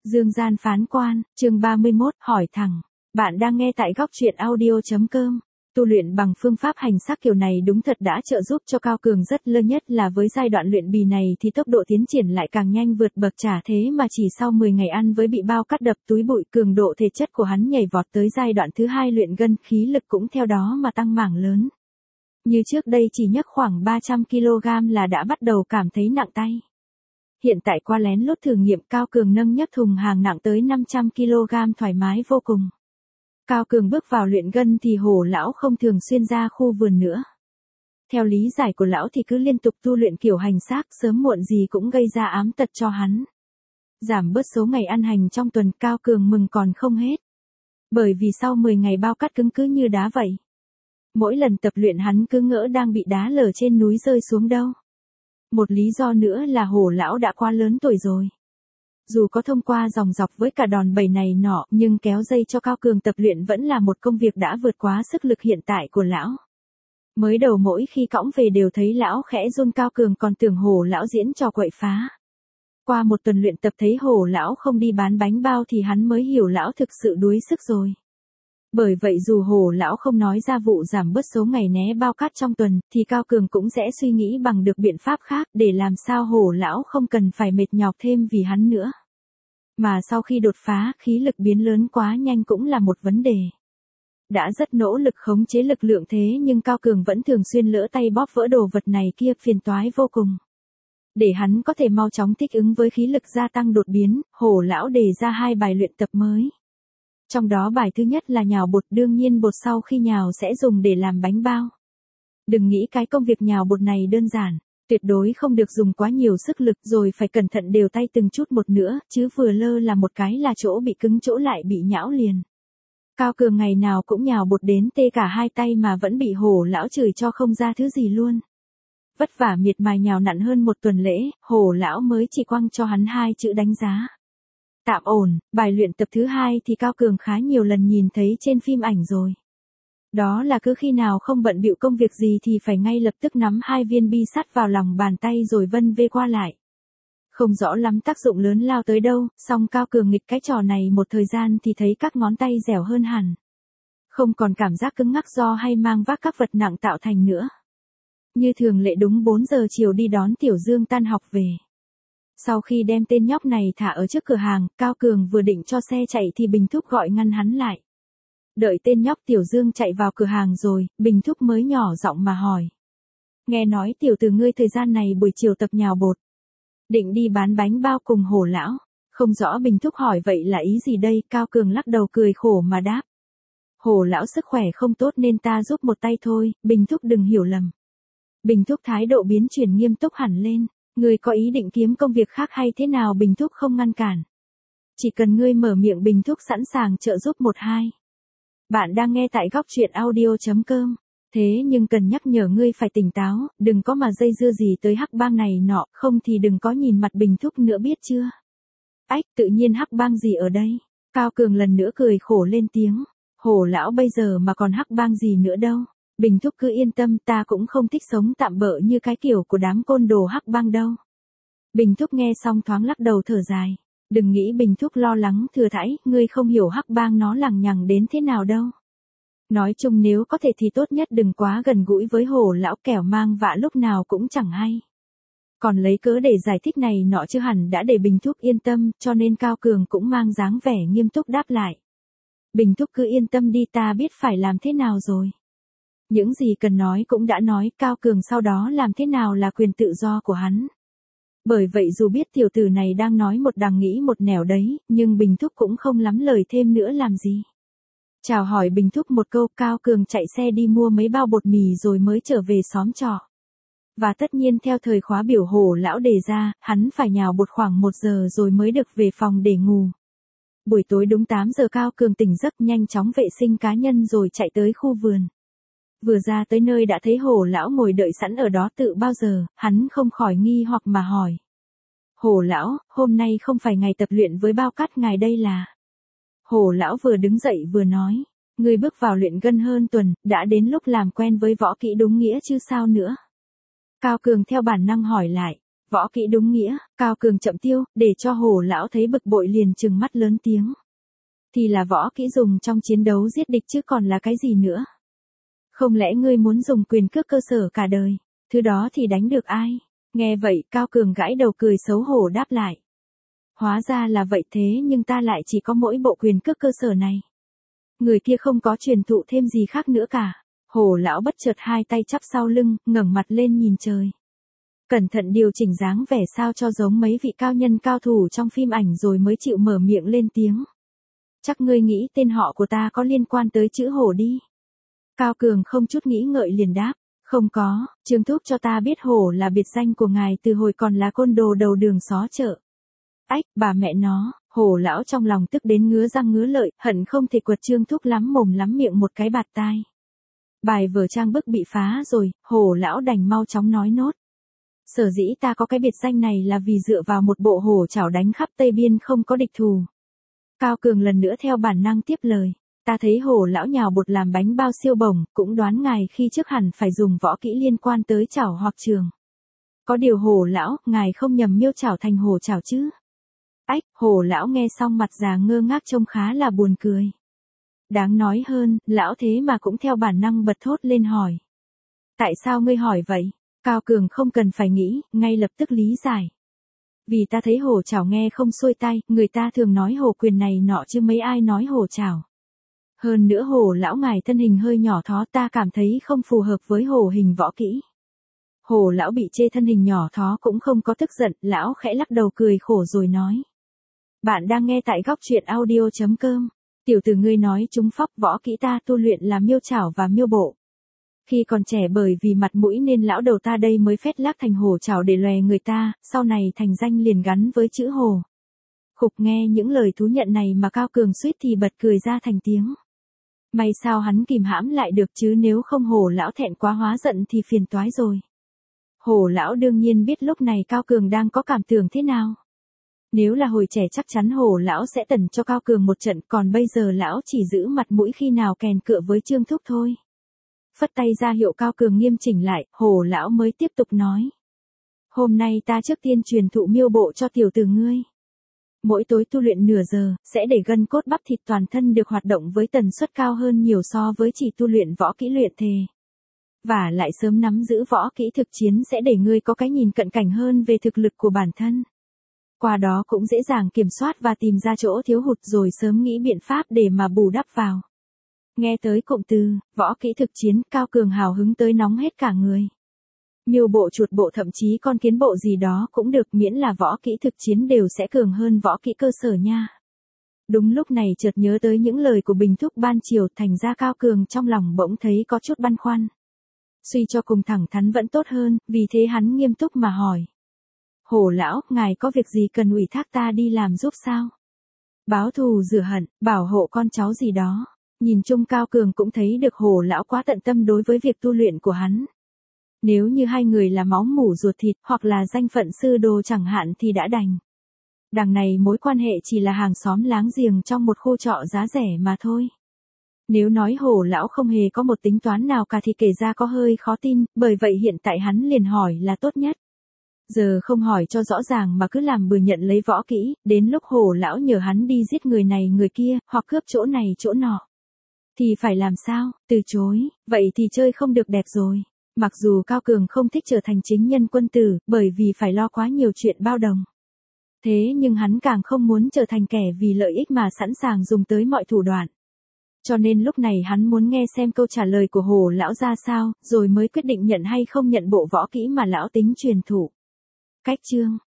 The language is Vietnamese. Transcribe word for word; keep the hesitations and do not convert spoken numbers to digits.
Dương gian phán quan, chương ba mươi mốt, hỏi thẳng. Bạn đang nghe tại góc truyện audio.com. Tu luyện bằng phương pháp hành xác kiểu này đúng thật đã trợ giúp cho Cao Cường rất lớn, nhất là với giai đoạn luyện bì này thì tốc độ tiến triển lại càng nhanh vượt bậc, chả thế mà chỉ sau mười ngày ăn với bị bao cắt đập túi bụi, cường độ thể chất của hắn nhảy vọt tới giai đoạn thứ hai luyện gân, khí lực cũng theo đó mà tăng mảng lớn. Như trước đây chỉ nhấc khoảng ba trăm ki lô gam là đã bắt đầu cảm thấy nặng tay. Hiện tại qua lén lút thử nghiệm, Cao Cường nâng nhấc thùng hàng nặng tới năm trăm ki lô gam thoải mái vô cùng. Cao Cường bước vào luyện gân thì Hổ lão không thường xuyên ra khu vườn nữa. Theo lý giải của lão thì cứ liên tục tu luyện kiểu hành xác, sớm muộn gì cũng gây ra ám tật cho hắn. Giảm bớt số ngày ăn hành trong tuần, Cao Cường mừng còn không hết. Bởi vì sau mười ngày bao cắt cứng cứ như đá vậy. Mỗi lần tập luyện hắn cứ ngỡ đang bị đá lở trên núi rơi xuống đâu. Một lý do nữa là Hổ lão đã quá lớn tuổi rồi. Dù có thông qua dòng dọc với cả đòn bẩy này nọ, nhưng kéo dây cho Cao Cường tập luyện vẫn là một công việc đã vượt quá sức lực hiện tại của lão. Mới đầu mỗi khi cõng về đều thấy lão khẽ run, Cao Cường còn tưởng Hổ lão diễn trò quậy phá. Qua một tuần luyện tập thấy Hổ lão không đi bán bánh bao thì hắn mới hiểu lão thực sự đuối sức rồi. Bởi vậy dù Hổ lão không nói ra vụ giảm bớt số ngày né bao cát trong tuần, thì Cao Cường cũng sẽ suy nghĩ bằng được biện pháp khác để làm sao Hổ lão không cần phải mệt nhọc thêm vì hắn nữa. Mà sau khi đột phá, khí lực biến lớn quá nhanh cũng là một vấn đề. Đã rất nỗ lực khống chế lực lượng thế nhưng Cao Cường vẫn thường xuyên lỡ tay bóp vỡ đồ vật này kia, phiền toái vô cùng. Để hắn có thể mau chóng thích ứng với khí lực gia tăng đột biến, Hổ lão đề ra hai bài luyện tập mới. Trong đó bài thứ nhất là nhào bột, đương nhiên bột sau khi nhào sẽ dùng để làm bánh bao. Đừng nghĩ cái công việc nhào bột này đơn giản, tuyệt đối không được dùng quá nhiều sức lực, rồi phải cẩn thận đều tay từng chút một nữa, chứ vừa lơ là một cái là chỗ bị cứng chỗ lại bị nhão liền. Cao Cường ngày nào cũng nhào bột đến tê cả hai tay mà vẫn bị Hổ lão chửi cho không ra thứ gì luôn. Vất vả miệt mài nhào nặn hơn một tuần lễ, Hổ lão mới chỉ quăng cho hắn hai chữ đánh giá. Tạm ổn. Bài luyện tập thứ hai thì Cao Cường khá nhiều lần nhìn thấy trên phim ảnh rồi. Đó là cứ khi nào không bận bịu công việc gì thì phải ngay lập tức nắm hai viên bi sắt vào lòng bàn tay rồi vân vê qua lại. Không rõ lắm tác dụng lớn lao tới đâu, song Cao Cường nghịch cái trò này một thời gian thì thấy các ngón tay dẻo hơn hẳn. Không còn cảm giác cứng ngắc do hay mang vác các vật nặng tạo thành nữa. Như thường lệ đúng bốn giờ chiều đi đón Tiểu Dương tan học về. Sau khi đem tên nhóc này thả ở trước cửa hàng, Cao Cường vừa định cho xe chạy thì Bình Thúc gọi ngăn hắn lại. Đợi tên nhóc Tiểu Dương chạy vào cửa hàng rồi, Bình Thúc mới nhỏ giọng mà hỏi. Nghe nói tiểu tử ngươi thời gian này buổi chiều tập nhào bột. Định đi bán bánh bao cùng Hổ lão. Không rõ Bình Thúc hỏi vậy là ý gì đây, Cao Cường lắc đầu cười khổ mà đáp. Hổ lão sức khỏe không tốt nên ta giúp một tay thôi, Bình Thúc đừng hiểu lầm. Bình Thúc thái độ biến chuyển nghiêm túc hẳn lên. Ngươi có ý định kiếm công việc khác hay thế nào? Bình Thúc không ngăn cản. Chỉ cần ngươi mở miệng Bình Thúc sẵn sàng trợ giúp một hai. Bạn đang nghe tại góc truyện audio.com. Thế nhưng cần nhắc nhở ngươi phải tỉnh táo, đừng có mà dây dưa gì tới hắc bang này nọ, không thì đừng có nhìn mặt Bình Thúc nữa biết chưa? Ách, tự nhiên hắc bang gì ở đây? Cao Cường lần nữa cười khổ lên tiếng. Hổ lão bây giờ mà còn hắc bang gì nữa đâu. Bình Thúc cứ yên tâm, ta cũng không thích sống tạm bợ như cái kiểu của đám côn đồ hắc bang đâu. Bình Thúc nghe xong thoáng lắc đầu thở dài. Đừng nghĩ Bình Thúc lo lắng thừa thãi, ngươi không hiểu hắc bang nó lằng nhằng đến thế nào đâu. Nói chung nếu có thể thì tốt nhất đừng quá gần gũi với Hổ lão, kẻo mang vạ lúc nào cũng chẳng hay. Còn lấy cớ để giải thích này nọ chứ hẳn đã để Bình Thúc yên tâm, cho nên Cao Cường cũng mang dáng vẻ nghiêm túc đáp lại. Bình Thúc cứ yên tâm đi, ta biết phải làm thế nào rồi. Những gì cần nói cũng đã nói, Cao Cường sau đó làm thế nào là quyền tự do của hắn. Bởi vậy dù biết tiểu tử này đang nói một đằng nghĩ một nẻo đấy, nhưng Bình Thúc cũng không lắm lời thêm nữa làm gì. Chào hỏi Bình Thúc một câu, Cao Cường chạy xe đi mua mấy bao bột mì rồi mới trở về xóm trọ. Và tất nhiên theo thời khóa biểu Hổ lão đề ra, hắn phải nhào bột khoảng một giờ rồi mới được về phòng để ngủ. Buổi tối đúng tám giờ Cao Cường tỉnh giấc, nhanh chóng vệ sinh cá nhân rồi chạy tới khu vườn. Vừa ra tới nơi đã thấy Hổ lão ngồi đợi sẵn ở đó tự bao giờ, hắn không khỏi nghi hoặc mà hỏi. Hổ lão, hôm nay không phải ngày tập luyện với bao cát ngài đây là? Hổ lão vừa đứng dậy vừa nói, ngươi bước vào luyện gân hơn tuần, đã đến lúc làm quen với võ kỹ đúng nghĩa chứ sao nữa? Cao Cường theo bản năng hỏi lại, Võ kỹ đúng nghĩa, Cao Cường chậm tiêu, để cho Hồ lão thấy bực bội liền trừng mắt lớn tiếng. Thì là võ kỹ dùng trong chiến đấu giết địch chứ còn là cái gì nữa? Không lẽ ngươi muốn dùng quyền cước cơ sở cả đời, thứ đó thì đánh được ai? Nghe vậy, Cao Cường gãi đầu cười xấu hổ đáp lại. Hóa ra là vậy thế nhưng ta lại chỉ có mỗi bộ quyền cước cơ sở này. Người kia không có truyền thụ thêm gì khác nữa cả. Hồ lão bất chợt hai tay chắp sau lưng, ngẩng mặt lên nhìn trời. Cẩn thận điều chỉnh dáng vẻ sao cho giống mấy vị cao nhân cao thủ trong phim ảnh rồi mới chịu mở miệng lên tiếng. Chắc ngươi nghĩ tên họ của ta có liên quan tới chữ Hồ đi. Cao Cường không chút nghĩ ngợi liền đáp. Không có, Trương Thúc cho ta biết Hồ là biệt danh của ngài từ hồi còn là côn đồ đầu đường xó chợ. Ách, bà mẹ nó, Hồ lão trong lòng tức đến ngứa răng ngứa lợi, hận không thể quật Trương Thúc lắm mồm lắm miệng một cái bạt tai. Bài vở trang bức bị phá rồi, Hồ lão đành mau chóng nói nốt. Sở dĩ ta có cái biệt danh này là vì dựa vào một bộ hổ chảo đánh khắp Tây Biên không có địch thù. Cao Cường lần nữa theo bản năng tiếp lời. Ta thấy Hồ lão nhào bột làm bánh bao siêu bổng, cũng đoán ngài khi trước hẳn phải dùng võ kỹ liên quan tới chảo hoặc trường. Có điều Hồ lão, ngài không nhầm miêu chảo thành hổ chảo chứ? Ách, Hồ lão nghe xong mặt già ngơ ngác trông khá là buồn cười. Đáng nói hơn, lão thế mà cũng theo bản năng bật thốt lên hỏi. Tại sao ngươi hỏi vậy? Cao Cường không cần phải nghĩ, ngay lập tức lý giải. Vì ta thấy hổ chảo nghe không xuôi tai, người ta thường nói hổ quyền này nọ chứ mấy ai nói hổ chảo. Hơn nữa Hồ lão ngài thân hình hơi nhỏ thó ta cảm thấy không phù hợp với Hồ hình võ kỹ. Hồ lão bị chê thân hình nhỏ thó cũng không có tức giận, lão khẽ lắc đầu cười khổ rồi nói. Bạn đang nghe tại góc truyện audio chấm com. Tiểu tử ngươi nói chúng phóc võ kỹ ta tu luyện là miêu chảo và miêu bộ. Khi còn trẻ bởi vì mặt mũi nên lão đầu ta đây mới phét lác thành hổ chảo để lòe người ta, sau này thành danh liền gắn với chữ Hồ. Khục nghe những lời thú nhận này mà Cao Cường suýt thì bật cười ra thành tiếng. May sao hắn kìm hãm lại được chứ nếu không Hồ lão thẹn quá hóa giận thì phiền toái rồi. Hồ lão đương nhiên biết lúc này Cao Cường đang có cảm tưởng thế nào. Nếu là hồi trẻ chắc chắn Hồ lão sẽ tẩn cho Cao Cường một trận, còn bây giờ lão chỉ giữ mặt mũi khi nào kèn cựa với Trương Thúc thôi. Phất tay ra hiệu Cao Cường nghiêm chỉnh lại, Hồ lão mới tiếp tục nói. Hôm nay ta trước tiên truyền thụ miêu bộ cho tiểu tử ngươi. Mỗi tối tu luyện nửa giờ, sẽ để gân cốt bắp thịt toàn thân được hoạt động với tần suất cao hơn nhiều so với chỉ tu luyện võ kỹ luyện thề. Và lại sớm nắm giữ võ kỹ thực chiến sẽ để ngươi có cái nhìn cận cảnh hơn về thực lực của bản thân. Qua đó cũng dễ dàng kiểm soát và tìm ra chỗ thiếu hụt rồi sớm nghĩ biện pháp để mà bù đắp vào. Nghe tới cụm từ, võ kỹ thực chiến, Cao Cường hào hứng tới nóng hết cả người. Miêu bộ chuột bộ thậm chí con kiến bộ gì đó cũng được miễn là võ kỹ thực chiến đều sẽ cường hơn võ kỹ cơ sở nha. Đúng lúc này chợt nhớ tới những lời của Bình Thúc ban chiều thành ra Cao Cường trong lòng bỗng thấy có chút băn khoăn. Suy cho cùng thẳng thắn vẫn tốt hơn, vì thế hắn nghiêm túc mà hỏi. Hồ lão, ngài có việc gì cần ủy thác ta đi làm giúp sao? Báo thù rửa hận, bảo hộ con cháu gì đó. Nhìn chung Cao Cường cũng thấy được Hồ lão quá tận tâm đối với việc tu luyện của hắn. Nếu như hai người là máu mủ ruột thịt hoặc là danh phận sư đồ chẳng hạn thì đã đành. Đằng này mối quan hệ chỉ là hàng xóm láng giềng trong một khu trọ giá rẻ mà thôi. Nếu nói Hồ lão không hề có một tính toán nào cả thì kể ra có hơi khó tin, bởi vậy hiện tại hắn liền hỏi là tốt nhất. Giờ không hỏi cho rõ ràng mà cứ làm bừa nhận lấy võ kỹ, đến lúc Hồ lão nhờ hắn đi giết người này người kia, hoặc cướp chỗ này chỗ nọ. Thì phải làm sao, từ chối, vậy thì chơi không được đẹp rồi. Mặc dù Cao Cường không thích trở thành chính nhân quân tử, bởi vì phải lo quá nhiều chuyện bao đồng. Thế nhưng hắn càng không muốn trở thành kẻ vì lợi ích mà sẵn sàng dùng tới mọi thủ đoạn. Cho nên lúc này hắn muốn nghe xem câu trả lời của Hồ lão ra sao, rồi mới quyết định nhận hay không nhận bộ võ kỹ mà lão tính truyền thụ. Cách chương